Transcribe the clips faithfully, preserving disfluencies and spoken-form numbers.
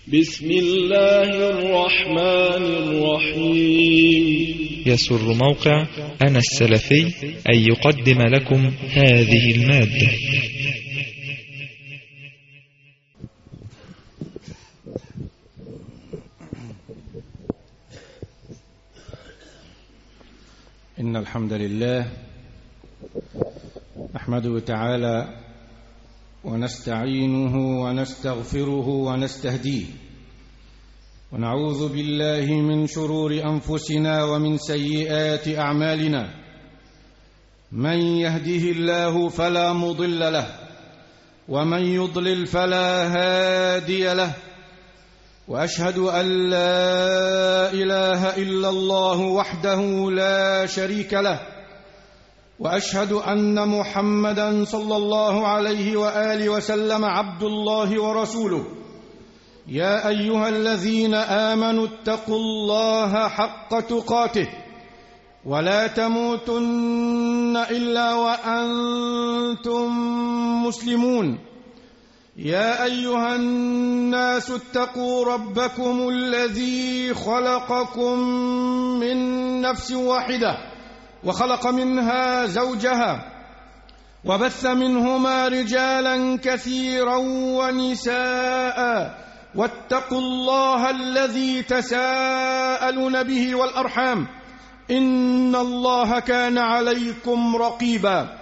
بسم الله الرحمن الرحيم. يسر موقع أنا السلفي أن يقدم لكم هذه المادة. إن الحمد لله نحمده تعالى ونستعينه ونستغفره ونستهديه، ونعوذ بالله من شرور أنفسنا ومن سيئات أعمالنا. من يهده الله فلا مضل له، ومن يضلل فلا هادي له، وأشهد أن لا إله إلا الله وحده لا شريك له، وأشهد أن محمدًا صلى الله عليه وآله وسلم عبد الله ورسوله. يا أيها الذين آمنوا اتقوا الله حق تقاته ولا تموتن إلا وأنتم مسلمون. يا أيها الناس اتقوا ربكم الذي خلقكم من نفس واحدة وخلق منها زوجها وبث منهما رجالا كثيرا ونساء، واتقوا الله الذي تساءلون به والأرحام، إن الله كان عليكم رقيبا.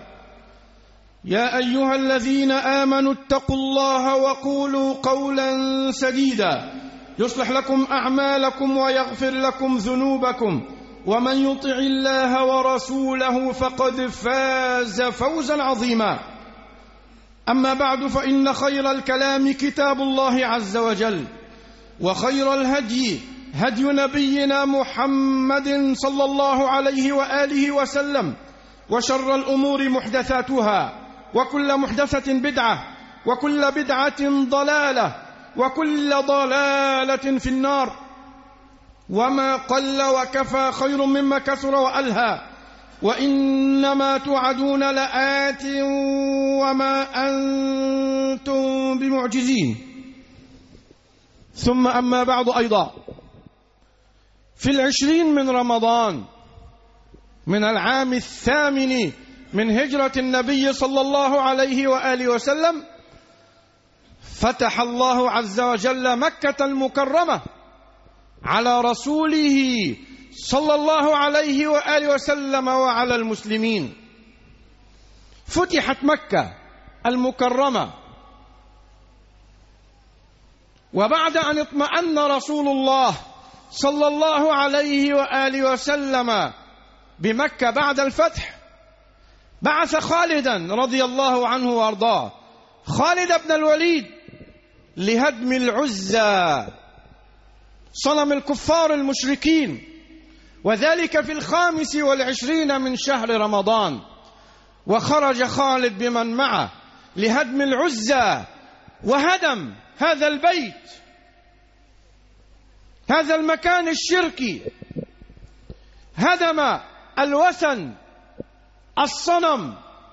يا أيها الذين آمنوا اتقوا الله وقولوا قولا سديدا يصلح لكم أعمالكم ويغفر لكم ذنوبكم، ومن يطع الله ورسوله فقد فاز فوزا عظيما. أما بعد، فإن خير الكلام كتاب الله عز وجل، وخير الهدي هدي نبينا محمد صلى الله عليه وآله وسلم، وشر الأمور محدثاتها، وكل محدثة بدعة، وكل بدعة ضلالة، وكل ضلالة في النار. وما قل وكفى خير مما كثر وألهى، وإنما توعدون لآت وما أنتم بمعجزين. ثم أما بعد، أيضا في العشرين من رمضان من العام الثامن من هجرة النبي صلى الله عليه وآله وسلم، فتح الله عز وجل مكة المكرمة على رسوله صلى الله عليه وآله وسلم وعلى المسلمين. فتحت مكة المكرمة، وبعد أن اطمأن رسول الله صلى الله عليه وآله وسلم بمكة بعد الفتح، بعث خالدا رضي الله عنه وارضاه، خالد بن الوليد، لهدم العزى صنم الكفار المشركين، وذلك في الخامس والعشرين من شهر رمضان. وخرج خالد بمن معه لهدم العزى، وهدم هذا البيت، هذا المكان الشركي، هدم الوثن الصنم،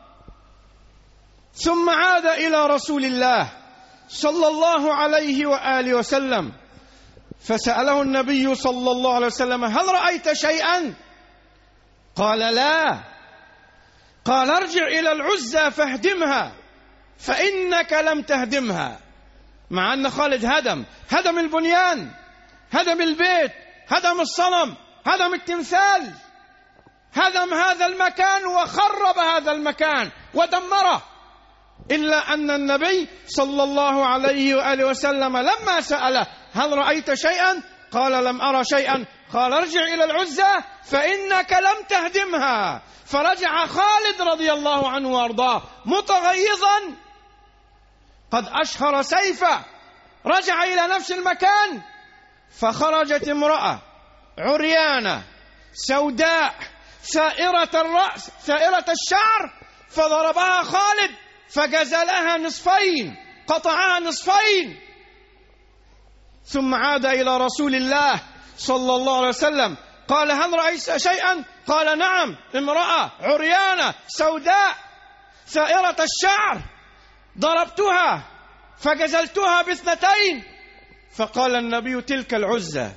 ثم عاد إلى رسول الله صلى الله عليه وآله وسلم، فسأله النبي صلى الله عليه وسلم: هل رأيت شيئا؟ قال: لا. قال: ارجع إلى العزى فاهدمها فإنك لم تهدمها. مع أن خالد هدم هدم البنيان، هدم البيت، هدم الصنم، هدم التمثال، هدم هذا المكان وخرب هذا المكان ودمره، إلا أن النبي صلى الله عليه وآله وسلم لما سأله: هل رأيت شيئا؟ قال: لم أرى شيئا. قال: ارجع إلى العزى فإنك لم تهدمها. فرجع خالد رضي الله عنه وارضاه متغيظا، قد أشهر سيفه، رجع إلى نفس المكان، فخرجت امرأة عريانة سوداء ثائرة الرأس ثائرة الشعر، فضربها خالد فجزلها نصفين، قطعها نصفين. ثم عاد إلى رسول الله صلى الله عليه وسلم، قال: هل رأيت شيئا؟ قال: نعم، امرأة عريانة سوداء ثائرة الشعر ضربتها فجزلتها باثنتين، فقال النبي تلك العزى،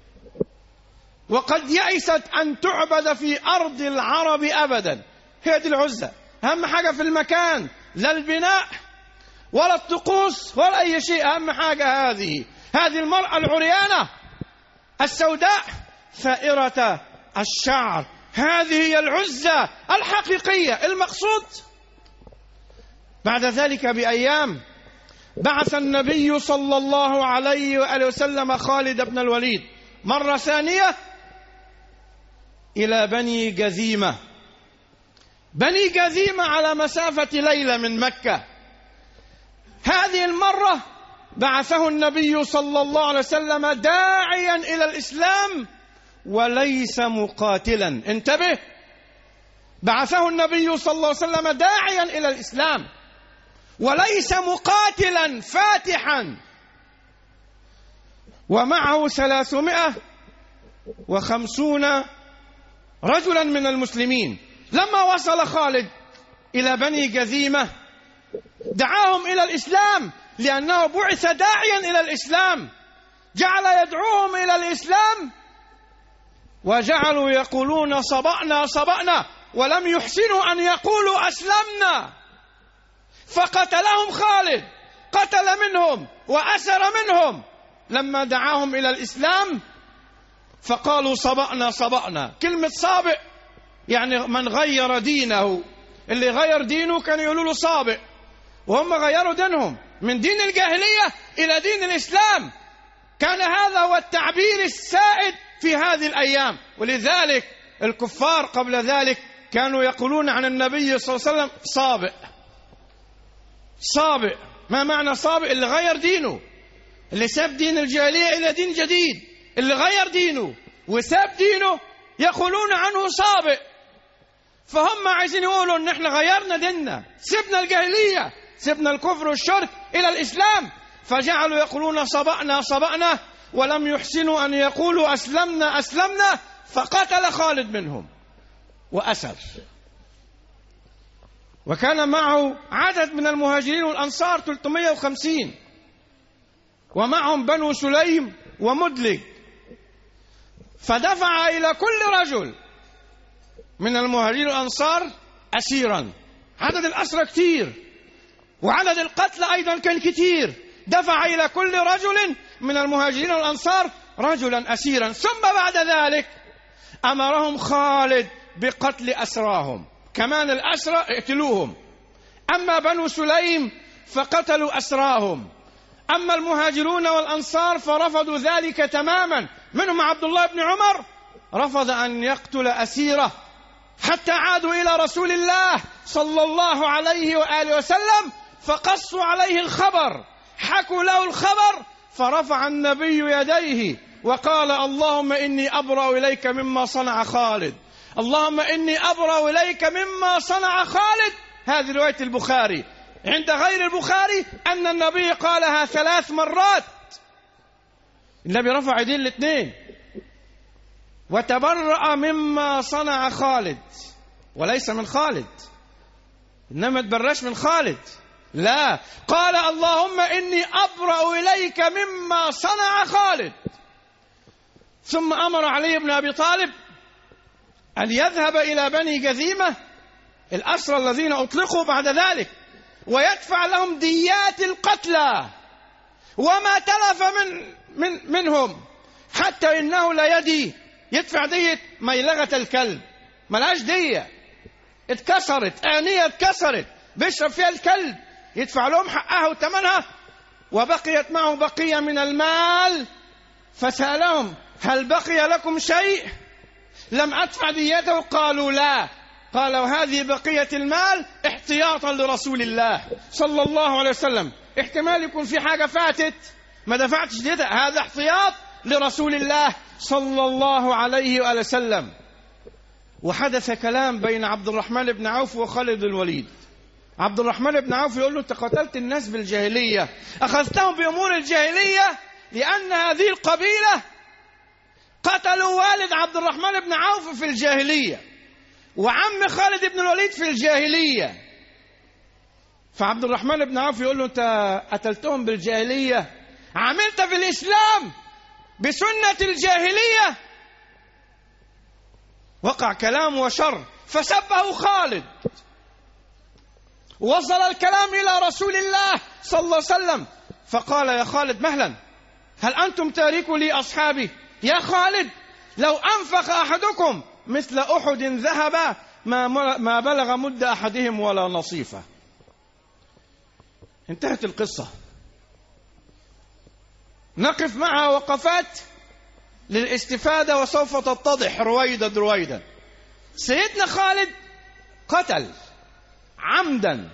وقد يئست أن تعبد في أرض العرب أبدا. هي دي العزى، أهم حاجة في المكان لا البناء ولا الطقوس ولا أي شيء، أهم حاجة هذه هذه المرأة العريانة السوداء ثائرة الشعر، هذه هي العزى الحقيقية المقصود. بعد ذلك بأيام بعث النبي صلى الله عليه وآله وسلم خالد بن الوليد مرة ثانية إلى بني جذيمة. بني جذيمة على مسافة ليلة من مكة. هذه المرة بعثه النبي صلى الله عليه وسلم داعيا إلى الإسلام وليس مقاتلا. انتبه، بعثه النبي صلى الله عليه وسلم داعيا إلى الإسلام وليس مقاتلا فاتحا، ومعه ثلاثمائة وخمسون رجلا من المسلمين. لما وصل خالد إلى بني جذيمة دعاهم إلى الإسلام، لأنه بعث داعيا إلى الإسلام، جعل يدعوهم إلى الإسلام، وجعلوا يقولون صبأنا صبأنا ولم يحسنوا أن يقولوا أسلمنا. فقتلهم خالد، قتل منهم وأسر منهم لما دعاهم إلى الإسلام، فقالوا صبأنا صبأنا. كلمة صابئ يعني من غير دينه، اللي غير دينه كان يقولوا له صابئ، وهم غيروا دينهم من دين الجاهلية إلى دين الإسلام. كان هذا هو التعبير السائد في هذه الأيام، ولذلك الكفار قبل ذلك كانوا يقولون عن النبي صلى الله عليه وسلم صابئ. صابئ ما معنى صابئ؟ اللي غير دينه، اللي ساب دين الجاهلية إلى دين جديد، اللي غير دينه وساب دينه يقولون عنه صابئ. فهم عايزين يقولوا ان احنا غيرنا ديننا، سبنا الجاهلية، سبنا الكفر والشرك إلى الإسلام، فجعلوا يقولون صبأنا صبأنا ولم يحسنوا أن يقولوا أسلمنا أسلمنا. فقتل خالد منهم وأسر. وكان معه عدد من المهاجرين والأنصار ثلاثمائة وخمسين، ومعهم بنو سليم ومدلج. فدفع إلى كل رجل من المهاجرين والأنصار أسيرا. عدد الأسرى كتير وعدد القتل أيضا كان كتير. دفع إلى كل رجل من المهاجرين والأنصار رجلا أسيرا. ثم بعد ذلك أمرهم خالد بقتل أسراهم، كمان الأسرى اقتلوهم. أما بنو سليم فقتلوا أسراهم. أما المهاجرون والأنصار فرفضوا ذلك تماما. منهم عبد الله بن عمر رفض أن يقتل أسيره حتى عادوا إلى رسول الله صلى الله عليه وآله وسلم، فقصوا عليه الخبر، حكوا له الخبر، فرفع النبي يديه وقال اللهم إني أبرأ إليك مما صنع خالد، اللهم إني أبرأ إليك مما صنع خالد. هذه رواية البخاري. عند غير البخاري أن النبي قالها ثلاث مرات. النبي رفع يديه الاثنين وتبرأ مما صنع خالد، وليس من خالد، إنما تبرش من خالد، لا، قال اللهم إني أبرأ إليك مما صنع خالد. ثم أمر علي بن أبي طالب أن يذهب إلى بني جذيمة الأسرى الذين أطلقوا بعد ذلك ويدفع لهم ديات القتلى وما تلف من من منهم، حتى إنه لا يدي يدفع دية ميلغة الكلب، ملهاش دية، اتكسرت، آنية اتكسرت بيشرب فيها الكلب، يدفع لهم حقها وثمنها. وبقيت معه بقية من المال، فسألهم هل بقي لكم شيء؟ لم أدفع ديته؟ قالوا لا. قال وهذه بقية المال احتياطا لرسول الله صلى الله عليه وسلم، احتمال يكون في حاجة فاتت ما دفعتش ديتها، هذا احتياط لرسول الله صلى الله عليه وآله وسلم. وحدث كلام بين عبد الرحمن بن عوف وخالد الوليد. عبد الرحمن بن عوف يقول له انت قتلت الناس بالجاهلية، أخذتهم بأمور الجاهلية، لأن هذه القبيلة قتلوا والد عبد الرحمن بن عوف في الجاهلية وعم خالد بن الوليد في الجاهلية. فعبد الرحمن بن عوف يقول له انت قتلتهم بالجاهلية عملت في الإسلام بسنة الجاهلية. وقع كلام وشر فسبه خالد، وصل الكلام إلى رسول الله صلى الله عليه وسلم فقال: يا خالد مهلا، هل أنتم تاركوا لي أصحابي؟ يا خالد لو أنفق أحدكم مثل أحد ذهبا ما بلغ مد أحدهم ولا نصيفه. انتهت القصة. نقف معها وقفات للاستفادة وسوف تتضح رويدا رويدا. سيدنا خالد قتل عمدا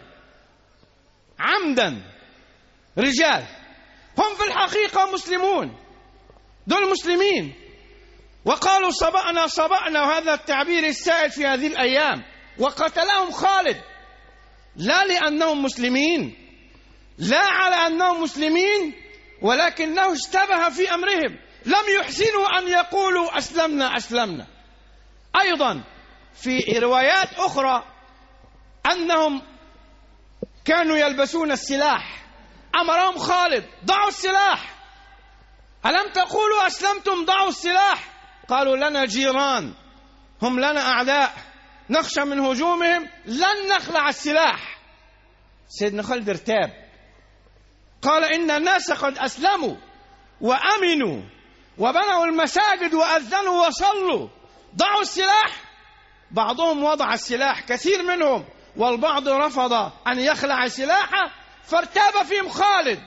عمدا رجال هم في الحقيقة مسلمون، دول مسلمين، وقالوا صبأنا صبأنا، وهذا التعبير السائد في هذه الأيام. وقتلهم خالد لا لأنهم مسلمين، لا على أنهم مسلمين، ولكنه اشتبه في أمرهم، لم يحسنوا أن يقولوا أسلمنا أسلمنا. أيضا في روايات أخرى أنهم كانوا يلبسون السلاح، أمرهم خالد: ضعوا السلاح، ألم تقولوا أسلمتم؟ ضعوا السلاح. قالوا: لنا جيران، هم لنا أعداء، نخشى من هجومهم، لن نخلع السلاح. سيدنا خالد ارتاب، قال: إن الناس قد أسلموا وأمنوا وبنوا المساجد وأذنوا وصلوا، ضعوا السلاح. بعضهم وضع السلاح، كثير منهم، والبعض رفض أن يخلع سلاحه، فارتاب فيهم خالد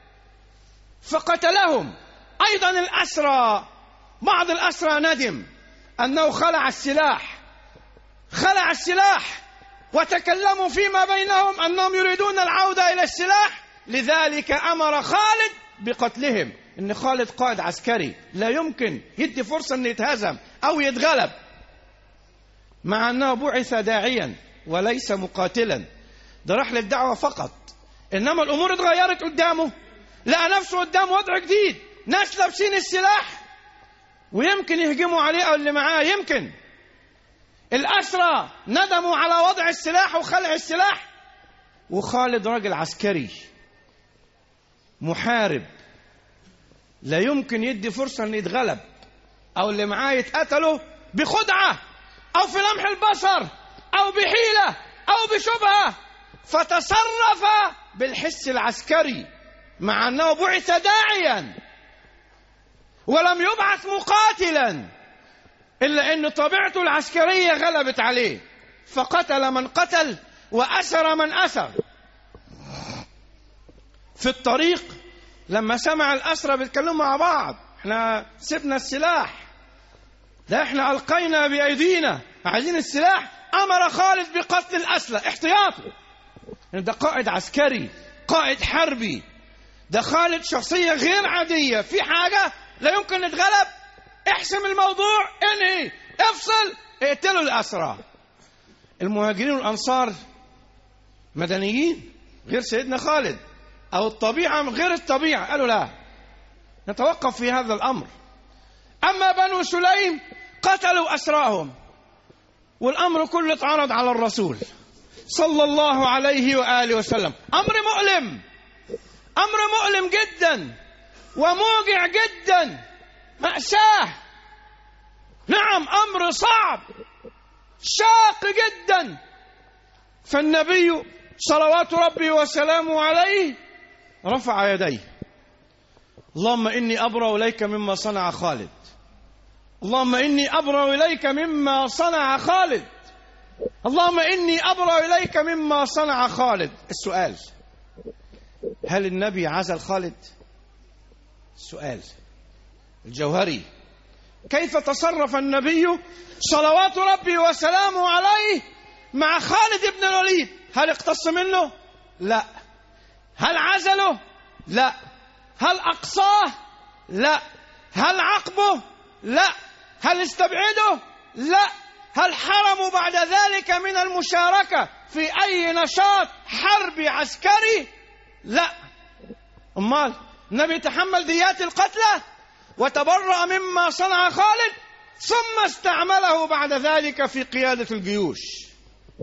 فقتلهم. أيضا الأسرى، بعض الأسرى ندم أنه خلع السلاح، خلع السلاح وتكلموا فيما بينهم أنهم يريدون العودة إلى السلاح، لذلك أمر خالد بقتلهم. إن خالد قائد عسكري، لا يمكن يدي فرصة أن يتهزم أو يتغلب، مع أنه بعث داعيا وليس مقاتلا، ده راح للدعوة فقط. إنما الأمور اتغيرت قدامه، لقى نفسه قدام وضع جديد، ناس لابسين السلاح ويمكن يهجموا عليه أو اللي معاه، يمكن. الأسرى ندموا على وضع السلاح وخلع السلاح، وخالد راجل عسكري محارب، لا يمكن يدي فرصة أن يتغلب أو اللي معاه يتقتلوا بخدعة أو في لمح البصر أو بحيلة أو بشبهة، فتصرف بالحس العسكري، مع أنه بعث داعيا ولم يبعث مقاتلا، إلا أن طبيعته العسكرية غلبت عليه، فقتل من قتل وأسر من أسر. في الطريق لما سمع الأسرى بيتكلموا مع بعض: احنا سبنا السلاح، لا احنا ألقينا بأيدينا، عايزين السلاح. أمر خالد بقتل الأسرى احتياطي. ده قائد عسكري، قائد حربي، ده خالد شخصية غير عادية، في حاجة لا يمكن نتغلب، احسم الموضوع، انهي، افصل، اقتلوا الأسرى. المهاجرين والأنصار مدنيين غير سيدنا خالد، أو الطبيعة غير الطبيعة، قالوا لا نتوقف في هذا الأمر. أما بنو سليم قتلوا أسراهم، والأمر كله اتعرض على الرسول صلى الله عليه وآله وسلم. أمر مؤلم، أمر مؤلم جدا وموجع جدا، مأساة، نعم أمر صعب شاق جدا. فالنبي صلوات ربي وسلامه عليه رفع يديه: اللهم إني أبرأ إليك مما صنع خالد، اللهم إني أبرأ إليك مما صنع خالد، اللهم إني أبرأ إليك مما صنع خالد. السؤال: هل النبي عزل خالد؟ السؤال الجوهري: كيف تصرف النبي صلوات ربي وسلامه عليه مع خالد بن الوليد؟ هل اقتص منه؟ لا. هل عزله؟ لا. هل أقصاه؟ لا. هل عقبه؟ لا. هل استبعده؟ لا. هل حرموا بعد ذلك من المشاركة في أي نشاط حربي عسكري؟ لا. أمال النبي تحمل ديات القتلى وتبرأ مما صنع خالد، ثم استعمله بعد ذلك في قيادة الجيوش.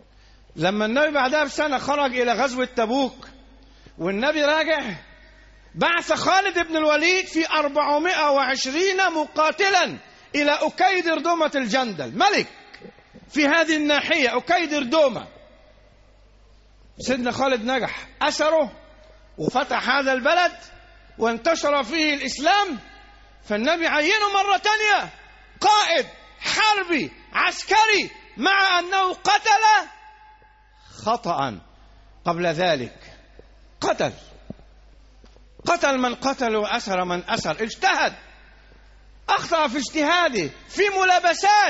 لما النبي بعدها بسنة خرج إلى غزوة تبوك، والنبي راجع بعث خالد بن الوليد في أربعمائة وعشرين مقاتلا إلى أكيدر دومة الجندل، ملك في هذه الناحية أكيدر دومة. سيدنا خالد نجح، أسره وفتح هذا البلد وانتشر فيه الإسلام، فالنبي عينه مرة تانية قائد حربي عسكري، مع أنه قتل خطأ قبل ذلك. قتل قتل من قتل وأسر من أسر، اجتهد، أخطأ في اجتهاده، في ملابسات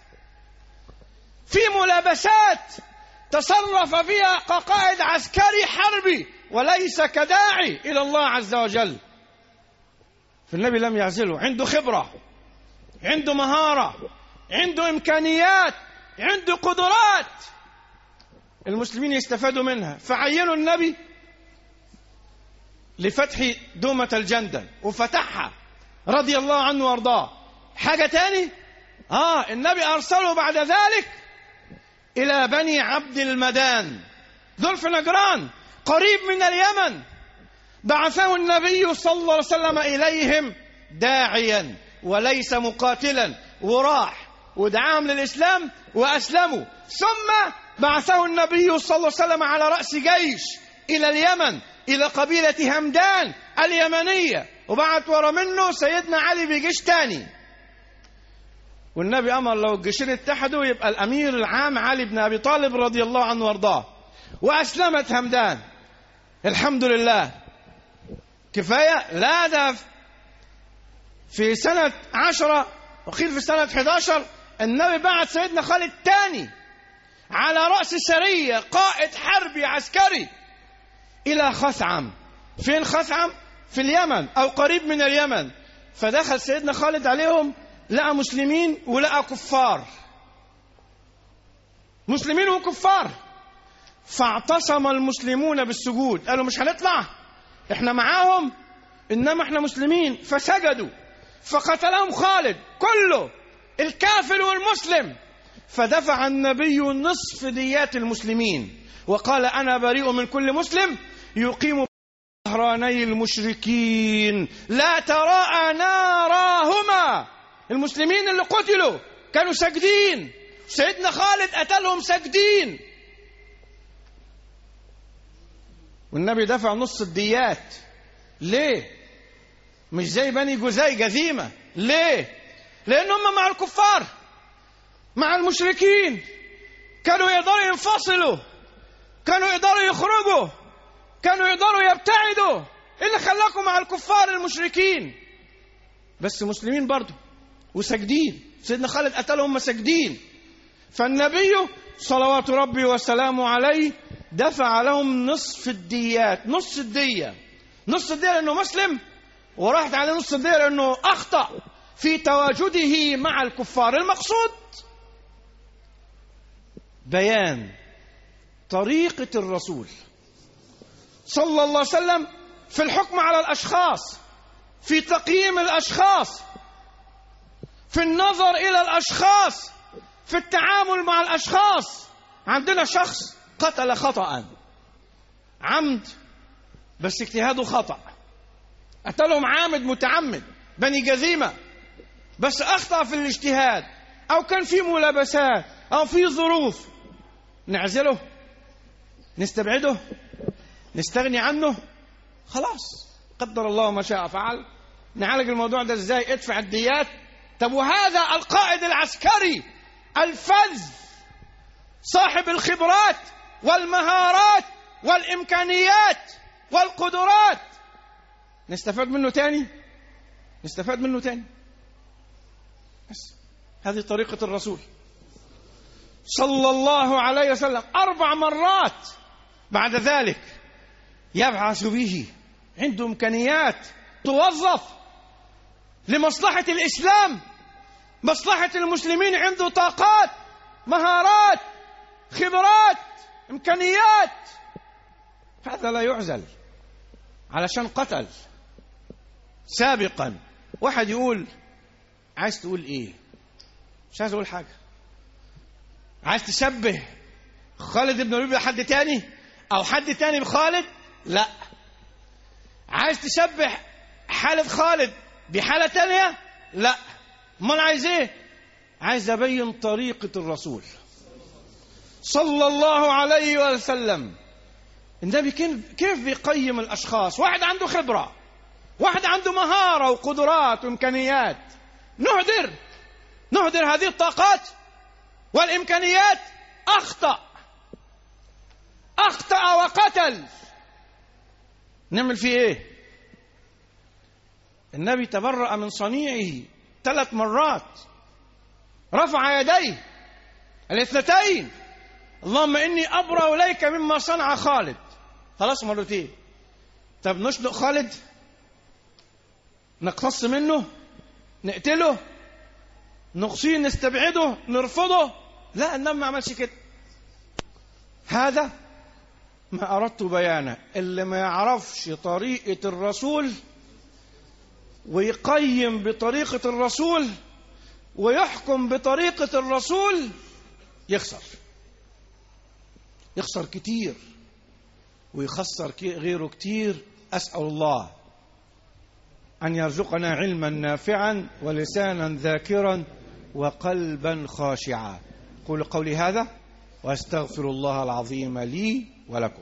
في ملابسات تصرف فيها كقائد عسكري حربي وليس كداعي إلى الله عز وجل. فالنبي لم يعزله، عنده خبرة، عنده مهارة، عنده إمكانيات، عنده قدرات المسلمين يستفادوا منها. فعينوا النبي لفتح دومة الجندل وفتحها رضي الله عنه وارضاه. حاجة تاني، آه النبي أرسله بعد ذلك إلى بني عبد المدان، ذلف نجران قريب من اليمن. بعثه النبي صلى الله عليه وسلم إليهم داعيا وليس مقاتلا، وراح ودعاهم للإسلام وأسلموا. ثم بعثه النبي صلى الله عليه وسلم على رأس جيش إلى اليمن، إلى قبيلة همدان اليمنية، وبعت ورا منه سيدنا علي بجيش تاني. والنبي أمر لو الجيشين اتحدوا يبقى الأمير العام علي بن أبي طالب رضي الله عنه وارضاه. وأسلمت همدان الحمد لله. كفاية؟ لا، ده في سنة عشرة وقيل في سنة أحد عشر النبي بعت سيدنا خالد تاني على رأس سرية، قائد حربي عسكري، إلى خثعم. فين خثعم؟ في اليمن أو قريب من اليمن. فدخل سيدنا خالد عليهم، لقى مسلمين ولقى كفار، مسلمين وكفار. فاعتصم المسلمون بالسجود، قالوا مش هنطلع، احنا معاهم انما احنا مسلمين. فسجدوا، فقتلهم خالد كله، الكافر والمسلم. فدفع النبي نصف ديات المسلمين وقال أنا بريء من كل مسلم يقيم ظهراني المشركين لا تراءى ناراهما. المسلمين اللي قتلوا كانوا ساجدين، سيدنا خالد قتلهم ساجدين، والنبي دفع نص الديات. ليه؟ مش زي بني جزاي جزيمة. ليه؟ لأن هم مع الكفار، مع المشركين، كانوا يقدروا ينفصلوا، كانوا يقدروا يخرجوا، كانوا يقدروا يبتعدوا. إيه اللي خلاكم مع الكفار المشركين؟ بس مسلمين برضو وسجدين. سيدنا خالد قتلهم سجدين. فالنبي صلوات ربي وسلامه عليه دفع لهم نصف الديات، نص الدية، نص الدية لأنه مسلم، وراحت على نص الدية لأنه أخطأ في تواجده مع الكفار. المقصود بيان طريقة الرسول صلى الله عليه وسلم في الحكم على الأشخاص، في تقييم الأشخاص، في النظر إلى الأشخاص، في التعامل مع الأشخاص. عندنا شخص قتل خطأ عمد، بس اجتهاده خطأ، قتلهم عامد متعمد، بني جزيمة، بس أخطأ في الاجتهاد، أو كان في ملابسات أو في ظروف. نعزله؟ نستبعده؟ نستغني عنه؟ خلاص، قدر الله ما شاء فعل. نعالج الموضوع ده ازاي؟ ادفع الديات. طب وهذا القائد العسكري الفذ صاحب الخبرات والمهارات والإمكانيات والقدرات، نستفاد منه تاني؟ نستفاد منه تاني. بس هذه طريقة الرسول صلى الله عليه وسلم. أربع مرات بعد ذلك يبعث به، عنده إمكانيات توظف لمصلحة الإسلام، مصلحة المسلمين، عنده طاقات، مهارات، خبرات، إمكانيات. هذا لا يعزل علشان قتل سابقا. واحد يقول عايز تقول إيه؟ مش عايز أقول حاجة. عايز تشبه خالد بن الوليد بحد تاني أو حد تاني بخالد؟ لا، عايز تشبه حالة خالد بحالة تانية؟ لا. امال عايز ايه؟ عايز ابين طريقة الرسول صلى الله عليه وسلم. النبي كيف بيقيم الاشخاص؟ واحد عنده خبرة، واحد عنده مهارة وقدرات وامكانيات، نهدر نهدر هذه الطاقات والامكانيات. اخطأ اخطأ وقتل، نعمل فيه ايه؟ النبي تبرأ من صنيعه ثلاث مرات، رفع يديه الاثنتين، اللهم إني أبرأ إليك مما صنع خالد، خلاص مرتين. طب نشنق خالد؟ نقتص منه؟ نقتله؟ نقصيه؟ نستبعده؟ نرفضه؟ لا، النبي ما عملش كده. هذا ما أردت بيانه. اللي ما يعرفش طريقة الرسول ويقيم بطريقة الرسول ويحكم بطريقة الرسول يخسر يخسر كتير ويخسر غيره كتير. أسأل الله أن يرزقنا علما نافعا ولسانا ذاكرا وقلبا خاشعا. قولوا قولي هذا وأستغفر الله العظيم لي ولكم.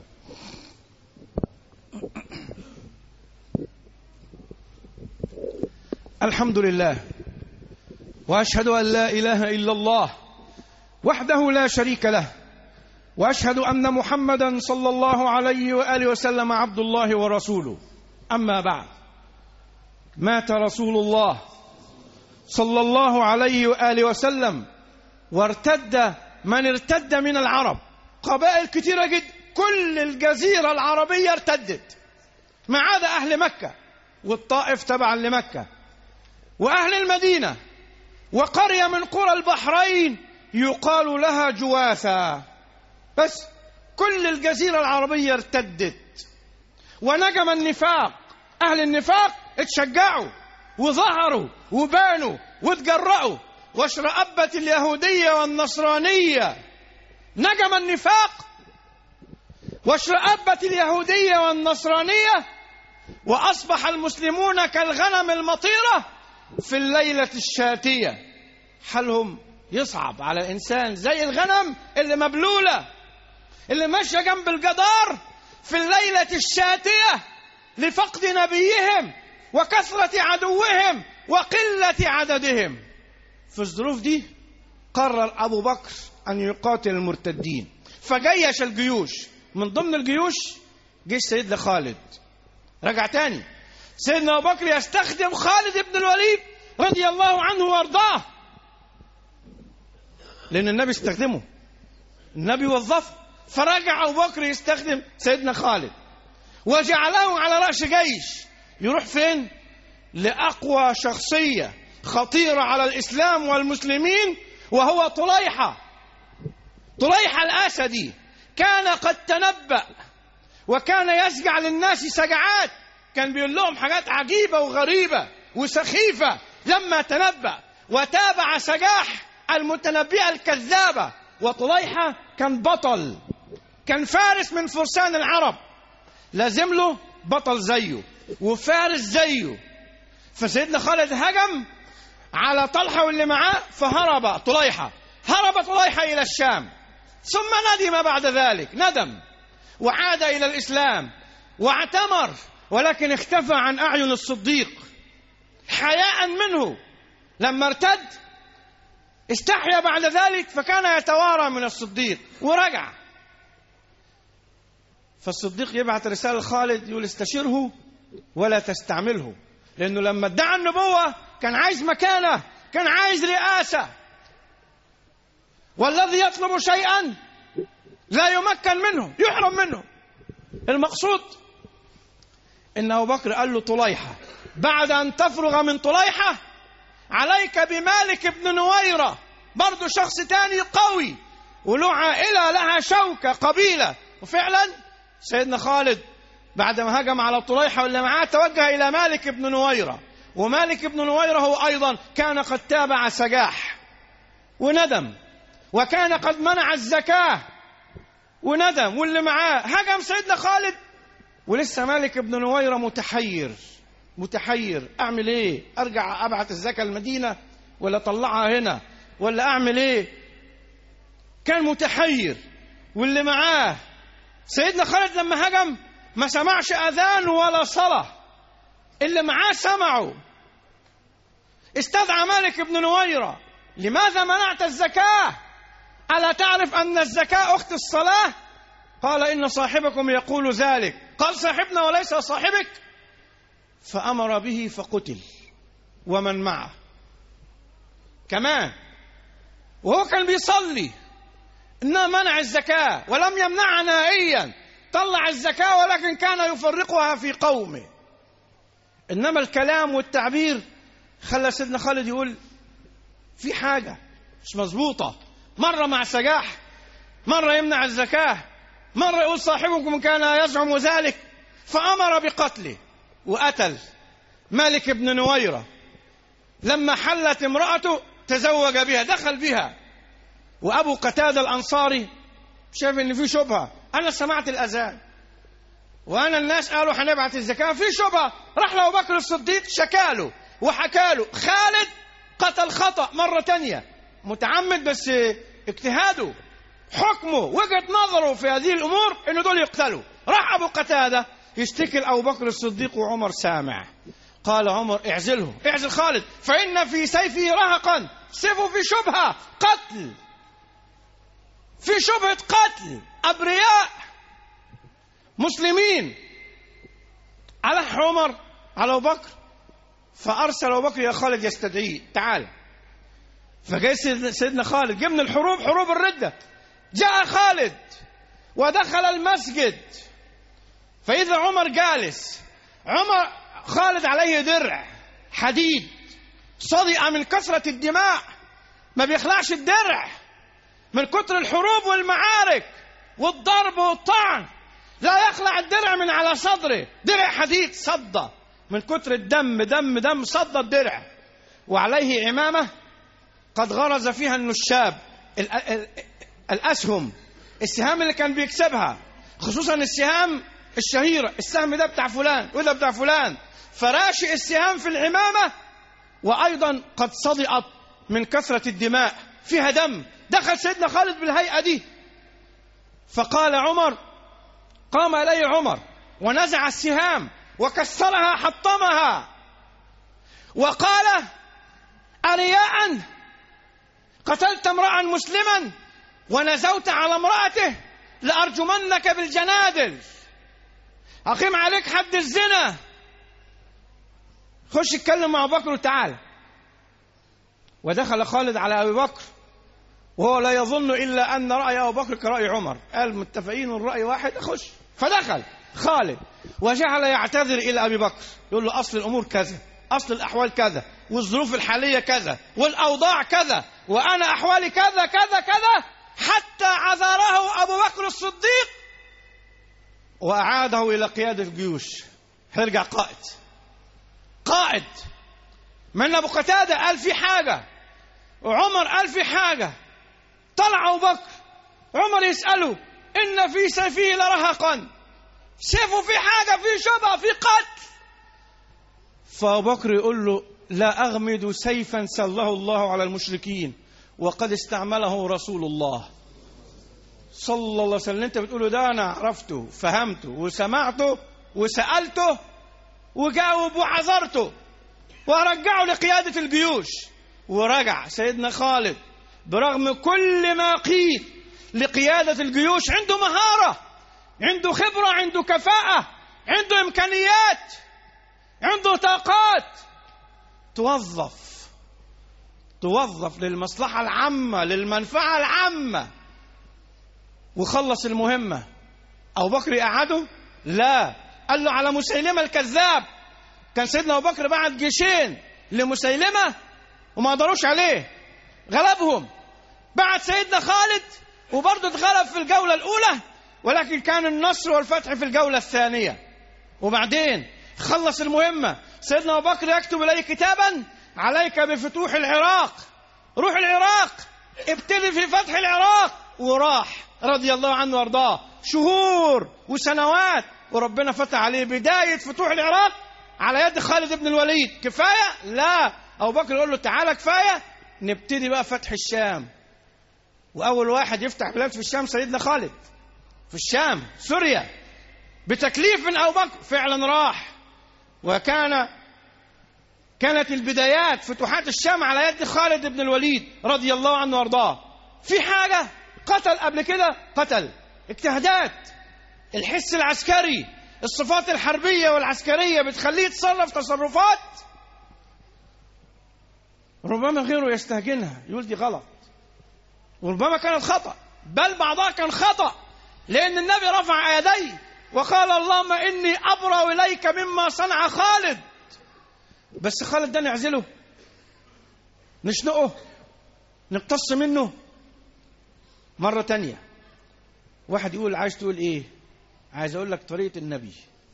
الحمد لله، وأشهد أن لا إله إلا الله وحده لا شريك له، وأشهد أن محمدا صلى الله عليه وآله وسلم عبد الله ورسوله. أما بعد، مات رسول الله صلى الله عليه وآله وسلم وارتد من ارتد من العرب، قبائل كثيرة جدا، كل الجزيرة العربية ارتدت ما عدا أهل مكة والطائف تبعا لمكة وأهل المدينة وقرية من قرى البحرين يقال لها جواثة، بس كل الجزيرة العربية ارتدت. ونجم النفاق، أهل النفاق اتشجعوا وظهروا وبانوا وتجرأوا، واشرأبت اليهودية والنصرانية. نجم النفاق واشرأبت اليهودية والنصرانية، وأصبح المسلمون كالغنم المطيرة في الليلة الشاتية. حالهم يصعب على الإنسان زي الغنم اللي مبلولة، اللي ماشية جنب الجدار في الليلة الشاتية لفقد نبيهم وكثرة عدوهم وقلة عددهم. في الظروف دي قرر أبو بكر أن يقاتل المرتدين، فجيش الجيوش. من ضمن الجيوش جيش سيدنا خالد. رجع تاني سيدنا أبو بكر يستخدم خالد بن الوليد رضي الله عنه وارضاه، لأن النبي استخدمه، النبي وظفه. فرجع أبو بكر يستخدم سيدنا خالد وجعله على رأس جيش. يروح فين؟ لأقوى شخصية خطيرة على الإسلام والمسلمين، وهو طليحة. طليحة الأسدي كان قد تنبأ وكان يسجع للناس سجعات، كان بيقول لهم حاجات عجيبة وغريبة وسخيفة لما تنبأ، وتابع سجاح المتنبئة الكذابة. وطليحة كان بطل، كان فارس من فرسان العرب، لازم له بطل زيه وفارس زيه. فسيدنا خالد هجم على طلحة واللي معاه، فهرب طليحة هرب طليحة إلى الشام، ثم ندم بعد ذلك، ندم وعاد إلى الإسلام واعتمر، ولكن اختفى عن أعين الصديق حياء منه. لما ارتد استحيا بعد ذلك، فكان يتوارى من الصديق ورجع. فالصديق يبعث رسالة لخالد يقول استشيره ولا تستعمله، لأنه لما ادعى النبوة كان عايز مكانة، كان عايز رئاسة، والذي يطلب شيئا لا يمكن منه يحرم منه. المقصود إن أبو بكر قال له طليحة بعد أن تفرغ من طليحة عليك بمالك بن نويرة، برضو شخص تاني قوي وله عائلة لها شوكة قبيلة. وفعلا سيدنا خالد بعد ما هجم على طليحة واللي معاه توجه إلى مالك بن نويرة، ومالك بن نويرة هو أيضا كان قد تابع سجاح وندم، وكان قد منع الزكاة وندم، واللي معاه هجم سيدنا خالد ولسه مالك بن نويرة متحير متحير أعمل إيه؟ أرجع أبعت الزكاة المدينة ولا أطلعها هنا ولا أعمل إيه؟ كان متحير. واللي معاه سيدنا خالد لما هجم ما سمعش أذان ولا صلاة، اللي معاه سمعوا. استدعى مالك بن نويرة: لماذا منعت الزكاة؟ ألا تعرف أن الزكاة أخت الصلاة؟ قال: إن صاحبكم يقول ذلك. قال: صاحبنا وليس صاحبك؟ فأمر به فقتل ومن معه كمان، وهو كان بيصلي. إنه منع الزكاة ولم يمنعها نهائيا، طلع الزكاة ولكن كان يفرقها في قومه. إنما الكلام والتعبير خلى سيدنا خالد يقول في حاجة مش مظبوطة. مرة مع سجاح، مرة يمنع الزكاة، مرة يقول صاحبكم كان يزعم ذلك، فأمر بقتله وقتل مالك بن نويرة. لما حلت امرأته تزوج بها، دخل بها. وأبو قتادة الأنصاري شاف إن في شبهة، أنا سمعت الأذان وأنا الناس قالوا هنبعت الزكاة، في شبهة. راح لأبو بكر الصديق شكاله وحكاله. خالد قتل خطأ مرة تانية، متعمد بس اجتهاده، حكمه وجهة نظره في هذه الأمور إنه دول يقتلوا. راح أبو قتادة يشتكي لأبو بكر الصديق وعمر سامع. قال عمر: اعزله، اعزل خالد، فإن في سيفه رهقا، سيفه في شبهة قتل، في شبهة قتل أبرياء مسلمين. ألح عمر على أبو بكر، فأرسل أبو بكر يا خالد يستدعيه: تعال. فجاء سيدنا خالد، جه من الحروب، حروب الردة. جاء خالد ودخل المسجد، فإذا عمر جالس. عمر خالد عليه درع حديد صدئ من كثرة الدماء، ما بيخلعش الدرع من كتر الحروب والمعارك والضرب والطعن، لا يخلع الدرع من على صدره. درع حديد صدى من كتر الدم، دم دم صدى الدرع. وعليه عمامة قد غرز فيها النشاب، الأسهم، السهام اللي كان بيكسبها، خصوصا السهام الشهيرة، السهم ده بتاع فلان وده بتاع فلان، فراشي السهام في العمامة. وأيضا قد صدئت من كثرة الدماء، فيها دم. دخل سيدنا خالد بالهيئة دي، فقال عمر، قام إليه عمر ونزع السهام وكسرها حطمها وقال: أرياء قتلت امرأ مسلما ونزوت على امرأته لأرجمنك بالجنادل، أقيم عليك حد الزنا. خش اتكلم مع أبو بكر وتعال. ودخل خالد على أبي بكر وهو لا يظن إلا أن رأي أبو بكر كرأي عمر، قال متفقين والرأي واحد، أخش. فدخل خالد وجعل يعتذر إلى أبي بكر، يقول له أصل الأمور كذا، أصل الأحوال كذا، والظروف الحالية كذا، والأوضاع كذا، وأنا أحوالي كذا كذا كذا، حتى عذره أبو بكر الصديق وأعاده إلى قيادة الجيوش. هيرجع قائد قائد من أبو قتادة قال في حاجة، وعمر قال في حاجة. طلع أبو بكر، عمر يسأله: إن في سيفه لرهقا، سيفه في حاجة، في شبهة، في قتل. فأبو بكر يقول له: لا أغمد سيفا سله الله على المشركين وقد استعمله رسول الله صلى الله عليه وسلم. انت بتقوله ده انا عرفته، فهمته وسمعته وسألته وجاوب وعذرته ورجعه لقيادة الجيوش. ورجع سيدنا خالد برغم كل ما قيل لقيادة الجيوش، عنده مهارة، عنده خبرة، عنده كفاءة، عنده إمكانيات، عنده طاقات توظف توظف للمصلحة العامة، للمنفعة العامة، وخلص المهمة. أبو بكر يقعده؟ لا، قال له على مسيلمة الكذاب. كان سيدنا أبو بكر بعت جيشين لمسيلمة وما قدروش عليه، غلبهم. بعت سيدنا خالد وبرضه اتغلب في الجولة الأولى، ولكن كان النصر والفتح في الجولة الثانية. وبعدين خلص المهمة. سيدنا أبو بكر يكتب إليه كتابا: عليك بفتوح العراق، روح العراق، ابتدي في فتح العراق. وراح رضي الله عنه وارضاه، شهور وسنوات وربنا فتح عليه بداية فتوح العراق على يد خالد بن الوليد. كفاية؟ لا. أبو بكر يقول له تعالى كفاية، نبتدي بقى فتح الشام. وأول واحد يفتح بلاد في الشام سيدنا خالد في الشام سوريا بتكليف من أبو بكر. فعلا راح، وكان كانت البدايات فتوحات الشام على يد خالد بن الوليد رضي الله عنه وارضاه. في حاجة قتل قبل كده؟ قتل. اجتهادات الحس العسكري، الصفات الحربية والعسكرية بتخليه يتصرف تصرفات ربما غيره يستهجنها، يقول دي غلط، وربما كانت خطأ، بل بعضها كان خطأ، لأن النبي رفع يديه وقال اللهم إني أبرأ إليك مما صنع خالد. بس خالد ده نعزله، نشنقه، نقتص منه. مرة تانية واحد يقول عايز تقول إيه؟ عايز أقول لك طريقة النبي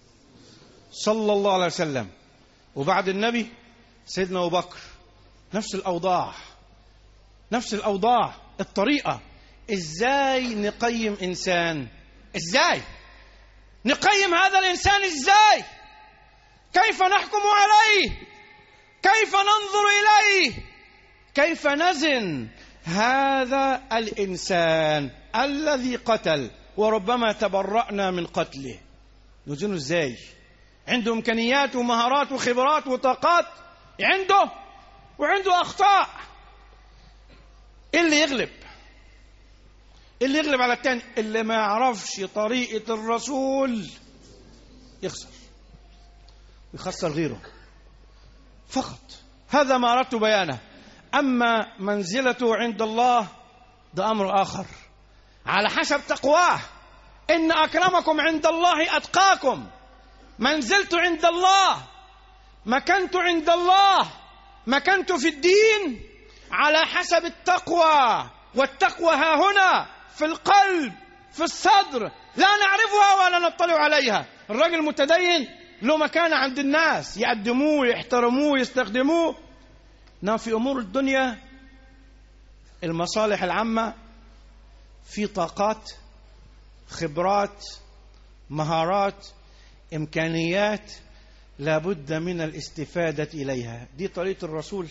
صلى الله عليه وسلم، وبعد النبي سيدنا أبو بكر، نفس الأوضاع نفس الأوضاع الطريقة. إزاي نقيم إنسان؟ إزاي نقيم هذا الإنسان؟ إزاي؟ كيف نحكم عليه؟ كيف ننظر إليه؟ كيف نزن هذا الإنسان الذي قتل وربما تبرأنا من قتله؟ نزنه إزاي؟ عنده إمكانيات ومهارات وخبرات وطاقات، عنده وعنده أخطاء. إيه اللي يغلب؟ اللي يغلب على التاني؟ اللي ما يعرفش طريقة الرسول يخسر ويخسر غيره فقط. هذا ما أردت بيانه. أما منزلته عند الله ده أمر آخر، على حسب تقواه. إن أكرمكم عند الله أتقاكم. منزلته عند الله، مكانته عند الله، مكانته في الدين على حسب التقوى. والتقوى ها هنا في القلب، في الصدر، لا نعرفها ولا نطلع عليها. الرجل المتدين له مكانة عند الناس، يقدموه، يحترموه، يستخدموه. نعم، في أمور الدنيا المصالح العامة في طاقات، خبرات، مهارات، إمكانيات لابد من الاستفادة إليها. دي طريقة الرسول.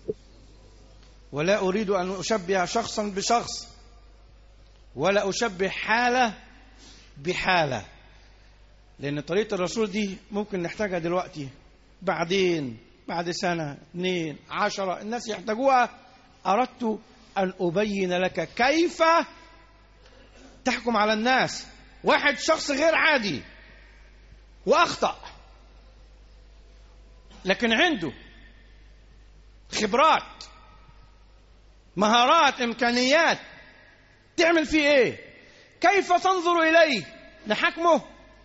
ولا أريد أن أشبه شخصا بشخص، ولا أشبه حالة بحالة، لأن طريقة الرسول دي ممكن نحتاجها دلوقتي، بعدين بعد سنة، اثنين، عشرة، الناس يحتاجوها. أردت أن أبين لك كيف تحكم على الناس. واحد شخص غير عادي وأخطأ، لكن عنده خبرات، مهارات، إمكانيات، تعمل فيه إيه؟ كيف تنظر إليه؟ نحكمه؟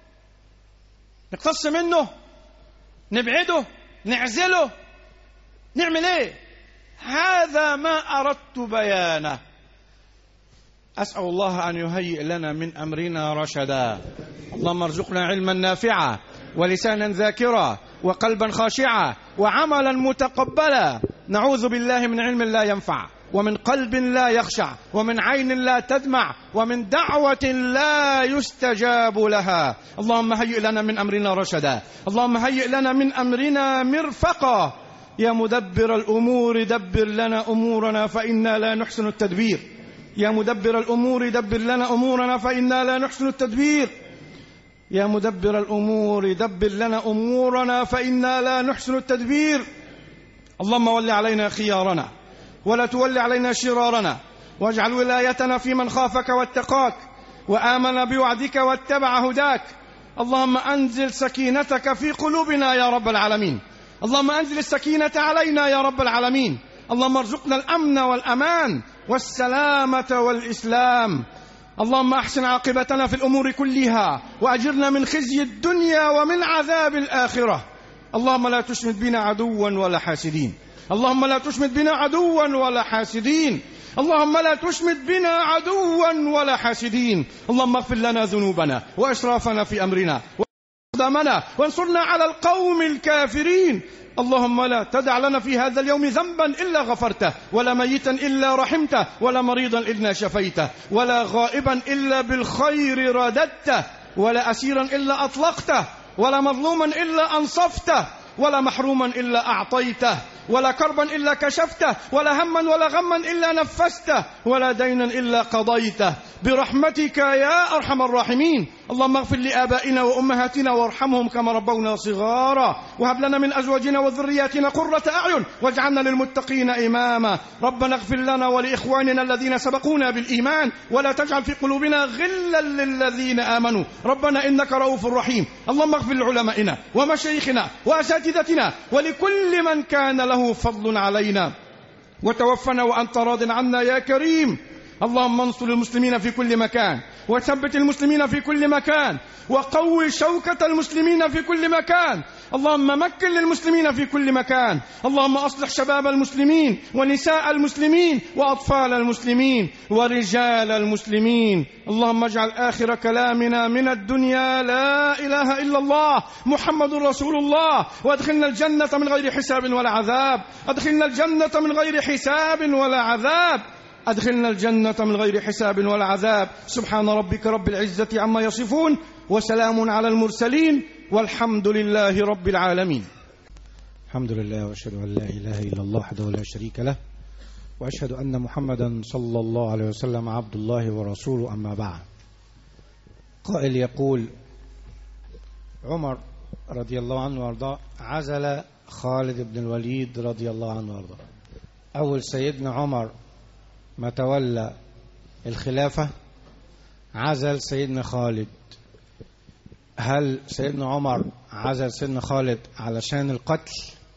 نقتص منه؟ نبعده؟ نعزله؟ نعمل إيه؟ هذا ما أردت بيانه. أسأل الله أن يهيئ لنا من أمرنا رشدا. اللهم ارزقنا علما نافعا ولسانا ذاكرا وقلبا خاشعا وعملا متقبلا. نعوذ بالله من علم لا ينفع، ومن قلب لا يخشع، ومن عين لا تدمع، ومن دعوة لا يستجاب لها. اللهم هيئ لنا من أمرنا رشدا. اللهم هيئ لنا من أمرنا مرفقا. يا مدبر الأمور دبر لنا أمورنا فإنا لا نحسن التدبير. يا مدبر الأمور دبر لنا أمورنا فإنا لا نحسن التدبير. يا مدبر الأمور دبر لنا أمورنا فإنا لا نحسن التدبير. اللهم ول علينا خيارنا ولا تول علينا شرارنا، واجعل ولايتنا في من خافك واتقاك وآمن بوعدك واتبع هداك. اللهم أنزل سكينتك في قلوبنا يا رب العالمين. اللهم أنزل السكينة علينا يا رب العالمين. اللهم ارزقنا الأمن والأمان والسلامة والإسلام. اللهم أحسن عاقبتنا في الأمور كلها، وأجرنا من خزي الدنيا ومن عذاب الآخرة. اللهم لا تشمت بنا عدوا ولا حاسدين. اللهم لا تشمت بنا عدوا ولا حاسدين. اللهم لا تشمت بنا عدوا ولا حاسدين. اللهم اغفر لنا ذنوبنا وإسرافنا في أمرنا وأقدامنا وانصرنا على القوم الكافرين. اللهم لا تدع لنا في هذا اليوم ذنبا إلا غفرته، ولا ميتا إلا رحمته، ولا مريضا إلا شفيته، ولا غائبا إلا بالخير رددته. ولا أسيرا إلا أطلقته، ولا مظلوما إلا أنصفته، ولا محروما إلا أعطيته، ولا كربا إلا كشفته، ولا هما ولا غما إلا نفسته، ولا دينا إلا قضيته، برحمتك يا أرحم الراحمين. اللهم اغفر لآبائنا وأمهاتنا وارحمهم كما ربونا صغارا، وهب لنا من أزواجنا وذرياتنا قرة أعين واجعلنا للمتقين إماما. ربنا اغفر لنا ولإخواننا الذين سبقونا بالإيمان، ولا تجعل في قلوبنا غلا للذين آمنوا، ربنا إنك رؤوف رحيم. اللهم اغفر لعلمائنا ومشايخنا وأساتذتنا ولكل من كان له فضل علينا، وتوفنا وأنت راض عنا يا كريم. اللهم انصر المسلمين في كل مكان، وثبت المسلمين في كل مكان، وقوي شوكة المسلمين في كل مكان. اللهم مكن للمسلمين في كل مكان. اللهم أصلح شباب المسلمين ونساء المسلمين وأطفال المسلمين ورجال المسلمين. اللهم اجعل آخر كلامنا من الدنيا لا إله إلا الله محمد رسول الله، وادخلنا الجنة من غير حساب ولا عذاب. ادخلنا الجنة من غير حساب ولا عذاب. أدخلنا الجنة من غير حساب ولا عذاب. سبحان ربك رب العزة عما يصفون، وسلام على المرسلين، والحمد لله رب العالمين. الحمد لله، وأشهد أن لا إله إلا الله وحده لا شريك له، وأشهد أن محمدا صلى الله عليه وسلم عبد الله ورسوله، أما بعد. قائل يقول: عمر رضي الله عنه وارضاه عزل خالد بن الوليد رضي الله عنه وارضاه. أول سيدنا عمر ما تولى الخلافة عزل سيدنا خالد. هل سيدنا عمر عزل سيدنا خالد علشان القتل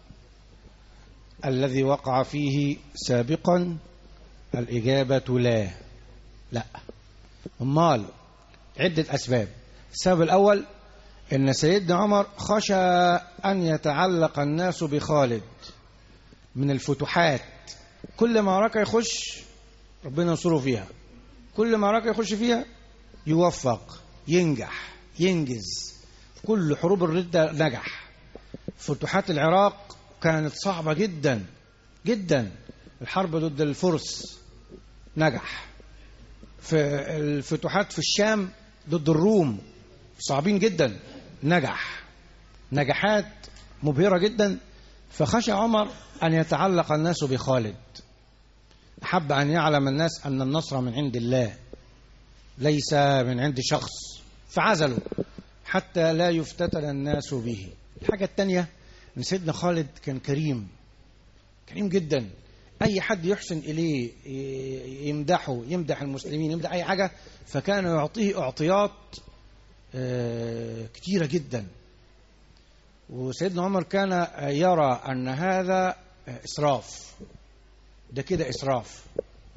الذي وقع فيه سابقا؟ الإجابة لا لا أمال عدة أسباب. السبب الأول إن سيدنا عمر خشى أن يتعلق الناس بخالد من الفتوحات. كل معركة يخش ربنا ينصره فيها، كل معركة يخش فيها يوفق، ينجح، ينجز. كل حروب الردة نجح. فتوحات العراق كانت صعبة جدا جدا. الحرب ضد الفرس نجح. في الفتوحات في الشام ضد الروم صعبين جدا، نجح نجاحات مبهرة جدا. فخشى عمر أن يتعلق الناس بخالد. أحب أن يعلم الناس أن النصر من عند الله ليس من عند شخص، فعزلوا حتى لا يفتتن الناس به. الحاجة الثانية أن سيدنا خالد كان كريم كريم جدا. أي حد يحسن إليه، يمدحه، يمدح المسلمين، يمدح أي حاجة، فكان يعطيه أعطيات كتيرة جدا. وسيدنا عمر كان يرى أن هذا إسراف، ده كده إسراف،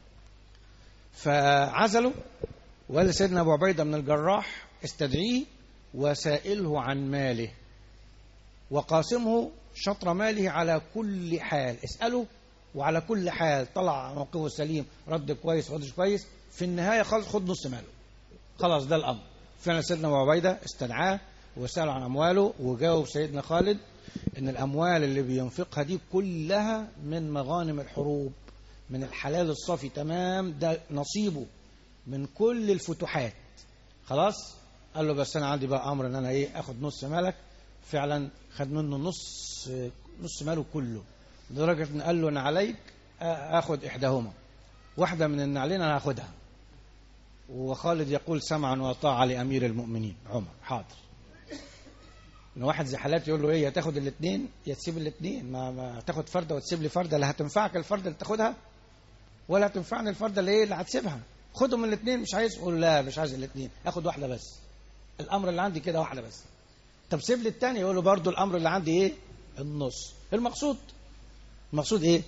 فعزله. وقال سيدنا أبو عبيدة بن الجراح: استدعيه وسائله عن ماله، وقاسمه شطر ماله على كل حال. اسأله وعلى كل حال طلع موقفه سليم، رد كويس، ردش كويس، في النهاية خلاص خد نص ماله، خلاص ده الأمر. فعلا سيدنا أبو عبيدة استدعاه وسأله عن أمواله، وجاوب سيدنا خالد إن الأموال اللي بينفقها دي كلها من مغانم الحروب، من الحلال الصافي تمام، ده نصيبه من كل الفتوحات. خلاص قال له: بس أنا عندي بقى أمر إن أنا إيه أخد نص مالك. فعلا خد منه نص نص ماله كله، لدرجة إن قال له: أنا عليك أخد إحداهما، واحدة من النعلين أنا هاخدها. وخالد يقول: سمعا وطاعة لأمير المؤمنين عمر. حاضر. إن واحد زي حالاتي يقول له: إيه، يا تاخد الاثنين يا تسيب الاثنين، ما, ما تاخد فردة وتسيب لي فردة، لا هتنفعك الفردة اللي تاخدها ولا هتنفعني الفردة اللي إيه اللي هتسيبها. خدهم من الاثنين. مش عايز؟ قول: لا مش عايز الاثنين، اخد واحدة بس، الأمر اللي عندي كده واحدة بس. طب سيب لي الثانية. يقول له: برضه الأمر اللي عندي إيه؟ النص. المقصود المقصود إيه؟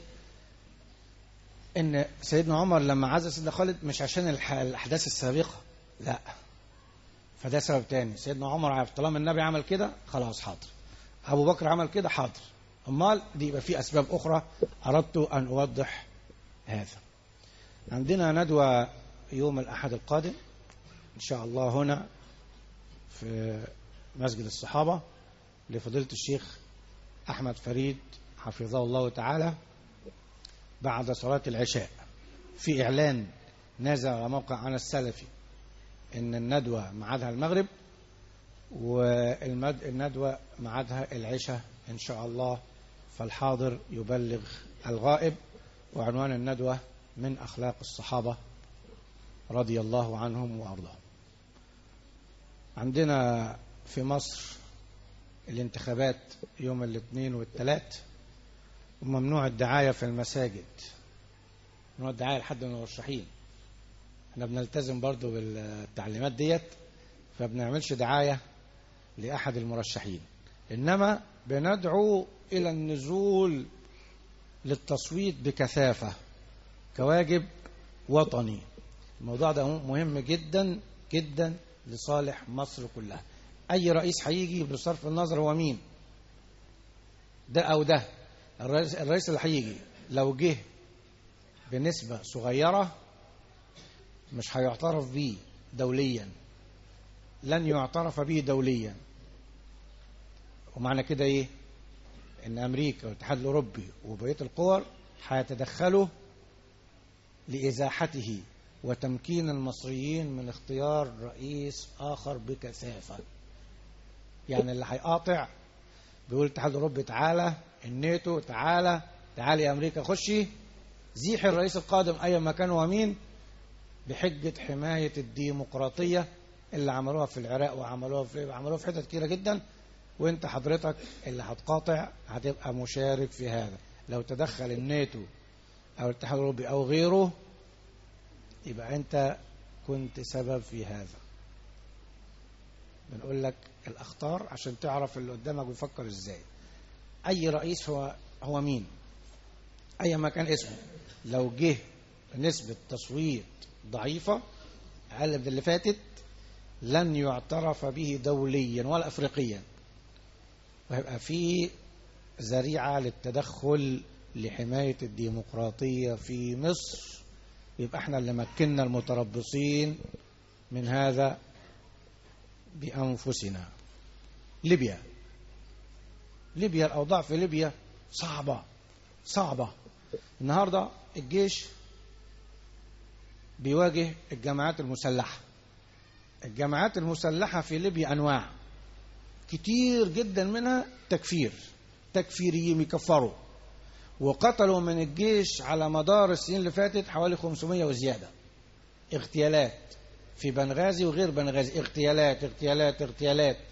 إن سيدنا عمر لما عزل سيدنا خالد مش عشان الأحداث السابقة، لا، فده سبب تاني. سيدنا عمر عارف طالما النبي عمل كده خلاص حاضر، أبو بكر عمل كده حاضر، أمال دي يبقى في أسباب أخرى أردت أن أوضح هذا. عندنا ندوة يوم الأحد القادم إن شاء الله هنا في مسجد الصحابة لفضيلة الشيخ أحمد فريد حفظه الله تعالى بعد صلاة العشاء. في إعلان نازل على موقع أنا السلفي إن الندوة ميعادها المغرب، والندوة ميعادها العشاء إن شاء الله، فالحاضر يبلغ الغائب. وعنوان الندوة من أخلاق الصحابة رضي الله عنهم وأرضاهم. عندنا في مصر الانتخابات يوم الاثنين والثلاث، وممنوع الدعاية في المساجد، ممنوع الدعاية لحد من المرشحين. احنا بنلتزم برضو بالتعليمات ديت، فبنعملش دعاية لأحد المرشحين، إنما بندعو إلى النزول للتصويت بكثافة كواجب وطني. الموضوع ده مهم جدا جدا لصالح مصر كلها. أي رئيس هيجي بصرف النظر هو مين، ده أو ده، الرئيس, الرئيس اللي هيجي لو جه بنسبة صغيرة مش هيعترف به دوليا، لن يعترف به دوليا. ومعنى كده ايه؟ ان امريكا والاتحاد الاوروبي وبقيه القوى هيتدخلوا لازاحته وتمكين المصريين من اختيار رئيس اخر بكثافه. يعني اللي هيقاطع بيقول الاتحاد الاوروبي تعالى، الناتو تعالى، تعالى يا امريكا خشي، زيح الرئيس القادم اي مكان ومين، بحجه حمايه الديمقراطيه اللي عملوها في العراق وعملوها في عملوها في حتت كتيره جدا. وانت حضرتك اللي هتقاطع هتبقى مشارك في هذا. لو تدخل الناتو او الاتحاد الاوروبي او غيره يبقى انت كنت سبب في هذا. بنقول لك الاخطار عشان تعرف اللي قدامك بيفكر ازاي. اي رئيس هو هو مين، اي ما كان اسمه، لو جه نسبة تصويت ضعيفة اقل من اللي فاتت لن يعترف به دوليا ولا افريقيا، وهيبقى في ذريعة للتدخل لحماية الديمقراطية في مصر. يبقى احنا اللي مكننا المتربصين من هذا بأنفسنا. ليبيا ليبيا الأوضاع في ليبيا صعبة صعبة. النهاردة الجيش بيواجه الجماعات المسلحة. الجماعات المسلحة في ليبيا أنواع كتير جدا، منها تكفير، تكفيريين يكفروا، وقتلوا من الجيش على مدار السنين اللي فاتت حوالي خمسمائة وزيادة. اغتيالات في بنغازي وغير بنغازي، اغتيالات اغتيالات اغتيالات.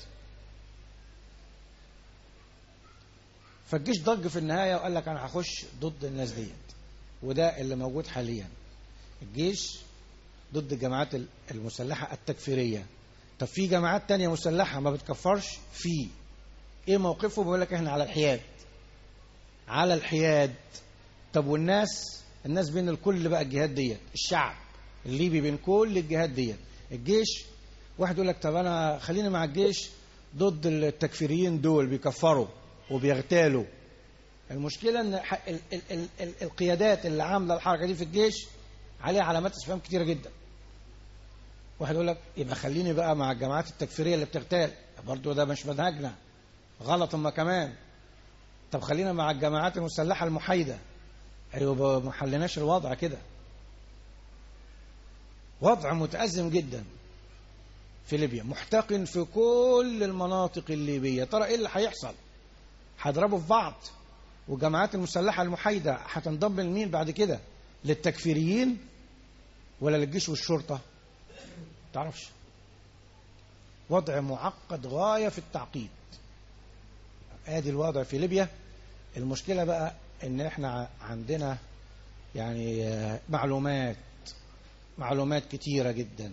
فالجيش ضج في النهاية وقال لك أنا هخش ضد الناس ديت، وده اللي موجود حاليا. الجيش ضد الجماعات المسلحة التكفيرية. طب في جماعات تانية مسلحة ما بتكفرش، في ايه موقفه؟ بيقول لك احنا على الحياد، على الحياد. طب والناس الناس بين الكل بقى الجهاد ديت، الشعب الليبي بين كل الجهاد ديت. الجيش واحد يقول لك طب انا خليني مع الجيش ضد التكفيريين دول بيكفروا وبيغتالوا. المشكلة ان ال ال ال ال القيادات اللي عاملة الحركة دي في الجيش عليها علامات استفهام كتيرة جدا. واحد يقول لك يبقى خليني بقى مع الجماعات التكفيرية اللي بتغتال، برضه ده مش منهجنا، غلط هم كمان. طب خلينا مع الجماعات المسلحة المحايدة. ايوه ما حلناش الوضع كده. وضع متأزم جدا في ليبيا، محتقن في كل المناطق الليبية. ترى ايه اللي هيحصل؟ هيضربوا في بعض، والجماعات المسلحة المحايدة هتنضم لمين بعد كده؟ للتكفيريين ولا للجيش والشرطة؟ تعرفش. وضع معقد غاية في التعقيد. ادي الوضع في ليبيا. المشكلة بقى ان احنا عندنا يعني معلومات معلومات كتيرة جدا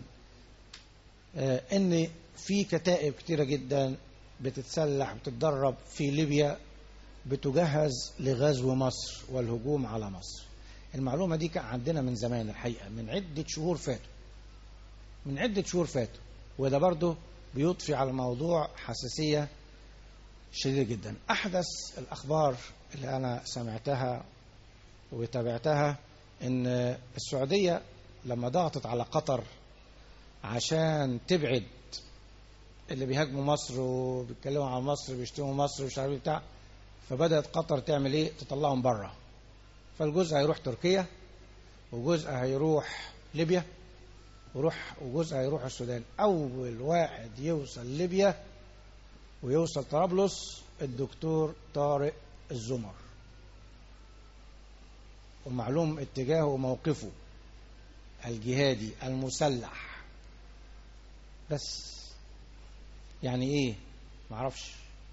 ان في كتائب كتيرة جدا بتتسلح بتتدرب في ليبيا، بتجهز لغزو مصر والهجوم على مصر. المعلومة دي كان عندنا من زمان الحقيقة، من عدة شهور فاتوا من عدة شهور فاتوا وده برضه بيضفي على الموضوع حساسية شديدة جدا. أحدث الأخبار اللي أنا سمعتها وتابعتها إن السعودية لما ضغطت على قطر عشان تبعد اللي بيهاجموا مصر وبيتكلموا عن مصر بيشتموا مصر ومش عارف بتاع، فبدأت قطر تعمل إيه؟ تطلعهم بره. فالجزء هيروح تركيا، وجزء هيروح ليبيا، وروح وجزء هيروح السودان. أول واحد يوصل ليبيا ويوصل طرابلس الدكتور طارق الزمر، ومعلوم اتجاهه وموقفه الجهادي المسلح. بس يعني ايه؟ معرفش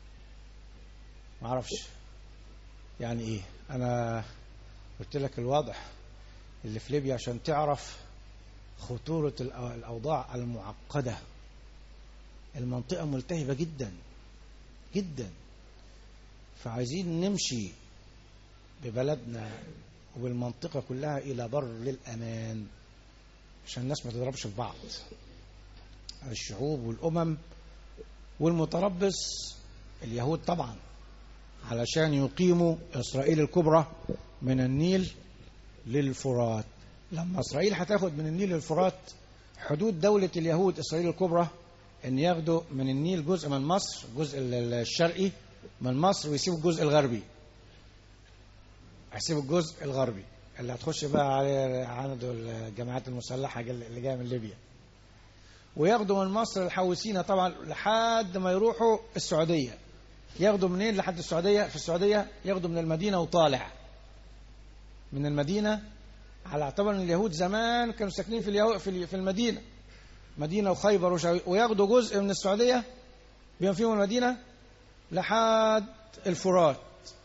معرفش يعني ايه. انا قلت لك الواضح اللي في ليبيا عشان تعرف خطورة الأوضاع المعقدة. المنطقة ملتهبة جدا جدا، فعايزين نمشي ببلدنا وبالمنطقة كلها إلى بر للأمان عشان الناس ما تضربش في بعض، الشعوب والأمم. والمتربص اليهود طبعا علشان يقيموا إسرائيل الكبرى من النيل للفرات. لما إسرائيل هتاخد من النيل للفرات، حدود دولة اليهود إسرائيل الكبرى ان ياخدوا من النيل جزء من مصر، الجزء الشرقي من مصر، ويسيبوا الجزء الغربي. هيسيبوا الجزء الغربي اللي هتخش بقى على عنده الجماعات المسلحة اللي جاية من ليبيا، وياخدوا من مصر الحوثيين طبعا لحد ما يروحوا السعودية. ياخدوا منين لحد السعودية؟ في السعودية ياخدوا من المدينة وطالع من المدينة، على اعتبار ان اليهود زمان كانوا ساكنين في اليهو في المدينة، مدينة وخيبر وشاوي، وياخدوا جزء من السعودية بما فيهم المدينة لحد الفرات.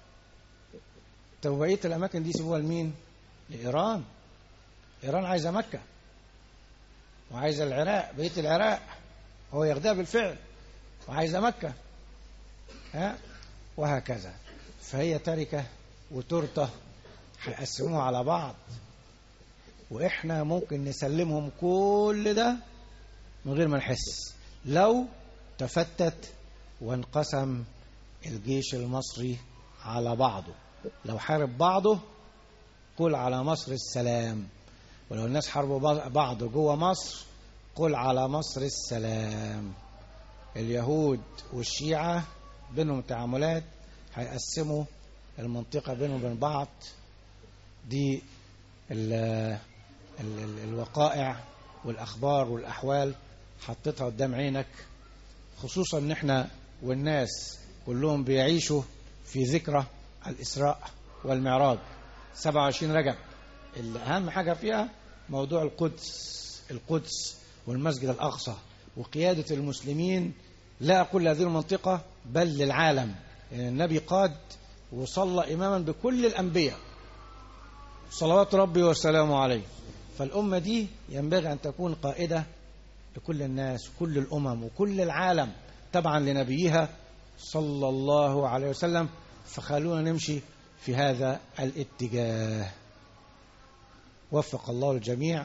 طب بقية الأماكن دي يسيبوها لمين؟ لإيران. إيران عايزة مكة وعايزة العراق، بقية العراق هو ياخدها بالفعل وعايزة مكة، ها وهكذا. فهي تركة وتورته هيقسموها على بعض، وإحنا ممكن نسلمهم كل ده من غير ما نحس لو تفتت وانقسم الجيش المصري على بعضه. لو حارب بعضه قل على مصر السلام، ولو الناس حاربوا بعض جوه مصر قل على مصر السلام. اليهود والشيعة بينهم تعاملات، هيقسموا المنطقة بينهم وبين بعض. دي ال ال ال الوقائع والأخبار والأحوال حطيتها قدام عينك، خصوصا ان احنا والناس كلهم بيعيشوا في ذكرى الإسراء والمعراج سبعة وعشرين رجب. الأهم حاجة فيها موضوع القدس القدس والمسجد الأقصى وقيادة المسلمين، لا أقول هذه المنطقة بل للعالم. يعني النبي قاد وصلى إماما بكل الأنبياء صلوات ربي وسلامه عليه. فالأمة دي ينبغي أن تكون قائدة لكل الناس وكل الأمم وكل العالم تبعا لنبيها صلى الله عليه وسلم. فخلونا نمشي في هذا الاتجاه. وفق الله الجميع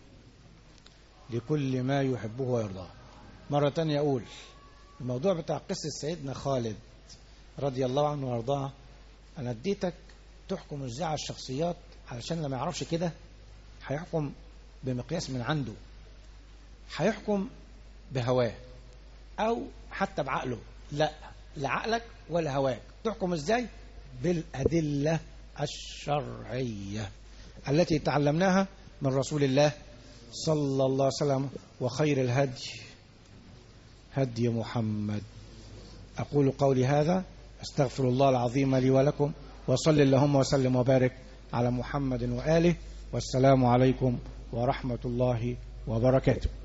لكل ما يحبه ويرضاه. مرة تانية أقول الموضوع بتاع قصة سيدنا خالد رضي الله عنه وارضاه، أنا اديتك تحكم ازاي على الشخصيات، علشان لما يعرفش كده هيحكم بمقياس من عنده، هيحكم بهواه أو حتى بعقله. لا، لا عقلك ولا هواك. تحكم ازاي؟ بالأدلة الشرعية التي تعلمناها من رسول الله صلى الله عليه وسلم، وخير الهدي هدي محمد. أقول قولي هذا، استغفر الله العظيم لي ولكم، وصل اللهم وسلم وبارك على محمد وآله، والسلام عليكم ورحمة الله وبركاته.